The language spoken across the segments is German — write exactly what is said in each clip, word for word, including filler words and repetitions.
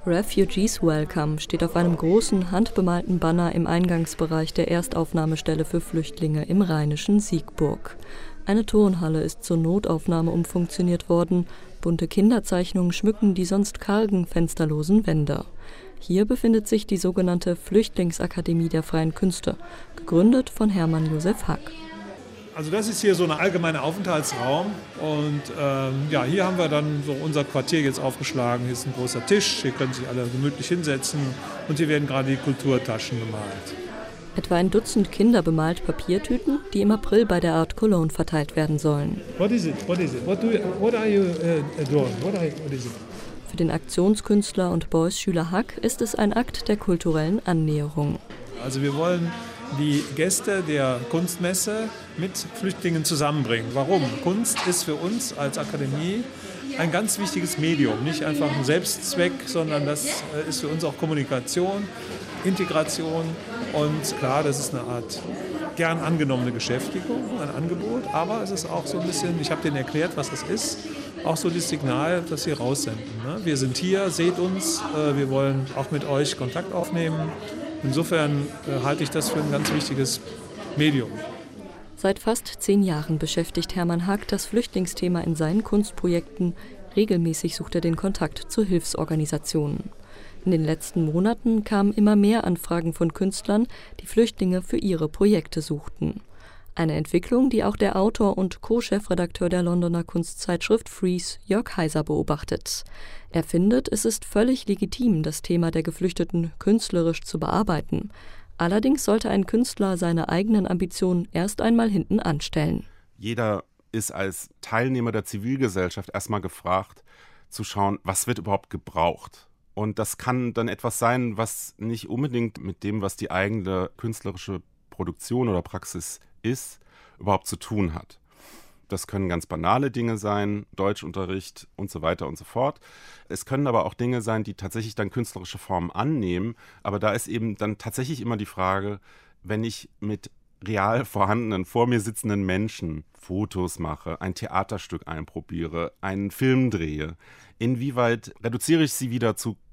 Refugees Welcome steht auf einem großen, handbemalten Banner im Eingangsbereich der Erstaufnahmestelle für Flüchtlinge im rheinischen Siegburg. Eine Turnhalle ist zur Notaufnahme umfunktioniert worden. Bunte Kinderzeichnungen schmücken die sonst kargen, fensterlosen Wände. Hier befindet sich die sogenannte Flüchtlingsakademie der Freien Künste, gegründet von Hermann Josef Hack. Also das ist hier so ein allgemeiner Aufenthaltsraum und ähm, ja, hier haben wir dann so unser Quartier jetzt aufgeschlagen. Hier ist ein großer Tisch, hier können sich alle gemütlich hinsetzen und hier werden gerade die Kulturtaschen gemalt. Etwa ein Dutzend Kinder bemalt Papiertüten, die im April bei der Art Cologne verteilt werden sollen. What is it? What is it? What do you, what are you uh, doing? What, are, what is it? Für den Aktionskünstler und Beuys-Schüler Hack ist es ein Akt der kulturellen Annäherung. Also wir wollen die Gäste der Kunstmesse mit Flüchtlingen zusammenbringen. Warum? Kunst ist für uns als Akademie ein ganz wichtiges Medium. Nicht einfach ein Selbstzweck, sondern das ist für uns auch Kommunikation, Integration und klar, das ist eine Art gern angenommene Beschäftigung, ein Angebot, aber es ist auch so ein bisschen, ich habe denen erklärt, was das ist, auch so das Signal, das wir raussenden. Wir sind hier, seht uns, wir wollen auch mit euch Kontakt aufnehmen. Insofern äh, halte ich das für ein ganz wichtiges Medium. Seit fast zehn Jahren beschäftigt Hermann Hack das Flüchtlingsthema in seinen Kunstprojekten. Regelmäßig sucht er den Kontakt zu Hilfsorganisationen. In den letzten Monaten kamen immer mehr Anfragen von Künstlern, die Flüchtlinge für ihre Projekte suchten. Eine Entwicklung, die auch der Autor und Co-Chefredakteur der Londoner Kunstzeitschrift Frieze, Jörg Heiser, beobachtet. Er findet, es ist völlig legitim, das Thema der Geflüchteten künstlerisch zu bearbeiten. Allerdings sollte ein Künstler seine eigenen Ambitionen erst einmal hinten anstellen. Jeder ist als Teilnehmer der Zivilgesellschaft erstmal gefragt, zu schauen, was wird überhaupt gebraucht. Und das kann dann etwas sein, was nicht unbedingt mit dem, was die eigene künstlerische Produktion oder Praxis ist, überhaupt zu tun hat. Das können ganz banale Dinge sein, Deutschunterricht und so weiter und so fort. Es können aber auch Dinge sein, die tatsächlich dann künstlerische Formen annehmen. Aber da ist eben dann tatsächlich immer die Frage, wenn ich mit real vorhandenen, vor mir sitzenden Menschen Fotos mache, ein Theaterstück einprobiere, einen Film drehe, inwieweit reduziere ich sie wieder zu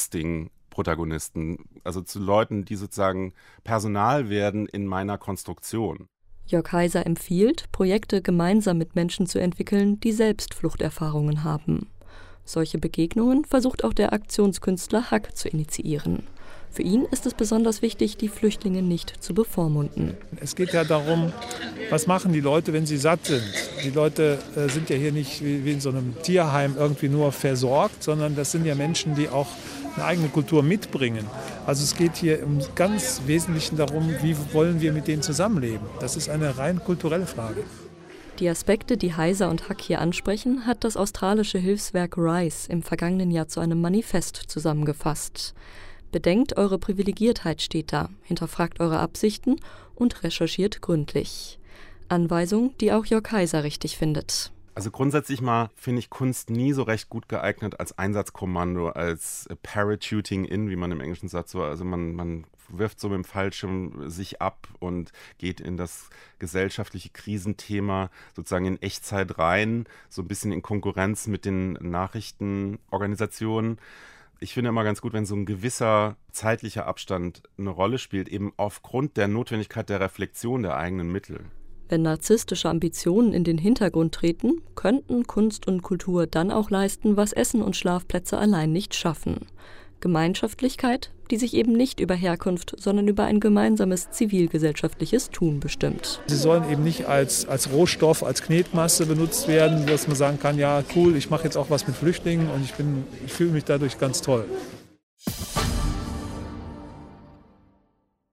Casting-Protagonisten, also zu Leuten, die sozusagen Personal werden in meiner Konstruktion. Jörg Heiser empfiehlt, Projekte gemeinsam mit Menschen zu entwickeln, die selbst Fluchterfahrungen haben. Solche Begegnungen versucht auch der Aktionskünstler Hack zu initiieren. Für ihn ist es besonders wichtig, die Flüchtlinge nicht zu bevormunden. Es geht ja darum, was machen die Leute, wenn sie satt sind. Die Leute äh, sind ja hier nicht wie, wie in so einem Tierheim irgendwie nur versorgt, sondern das sind ja Menschen, die auch eine eigene Kultur mitbringen. Also es geht hier im ganz Wesentlichen darum, wie wollen wir mit denen zusammenleben. Das ist eine rein kulturelle Frage. Die Aspekte, die Heiser und Hack hier ansprechen, hat das australische Hilfswerk RISE im vergangenen Jahr zu einem Manifest zusammengefasst. Bedenkt eure Privilegiertheit, steht da, hinterfragt eure Absichten und recherchiert gründlich. Anweisung, die auch Jörg Heiser richtig findet. Also grundsätzlich mal finde ich Kunst nie so recht gut geeignet als Einsatzkommando, als Parachuting in, wie man im Englischen sagt. So, also man, man wirft so mit dem Fallschirm sich ab und geht in das gesellschaftliche Krisenthema sozusagen in Echtzeit rein, so ein bisschen in Konkurrenz mit den Nachrichtenorganisationen. Ich finde immer ganz gut, wenn so ein gewisser zeitlicher Abstand eine Rolle spielt, eben aufgrund der Notwendigkeit der Reflexion der eigenen Mittel. Wenn narzisstische Ambitionen in den Hintergrund treten, könnten Kunst und Kultur dann auch leisten, was Essen und Schlafplätze allein nicht schaffen. Gemeinschaftlichkeit, die sich eben nicht über Herkunft, sondern über ein gemeinsames zivilgesellschaftliches Tun bestimmt. Sie sollen eben nicht als, als Rohstoff, als Knetmasse benutzt werden, dass man sagen kann, ja cool, ich mache jetzt auch was mit Flüchtlingen und ich, bin, ich fühle mich dadurch ganz toll.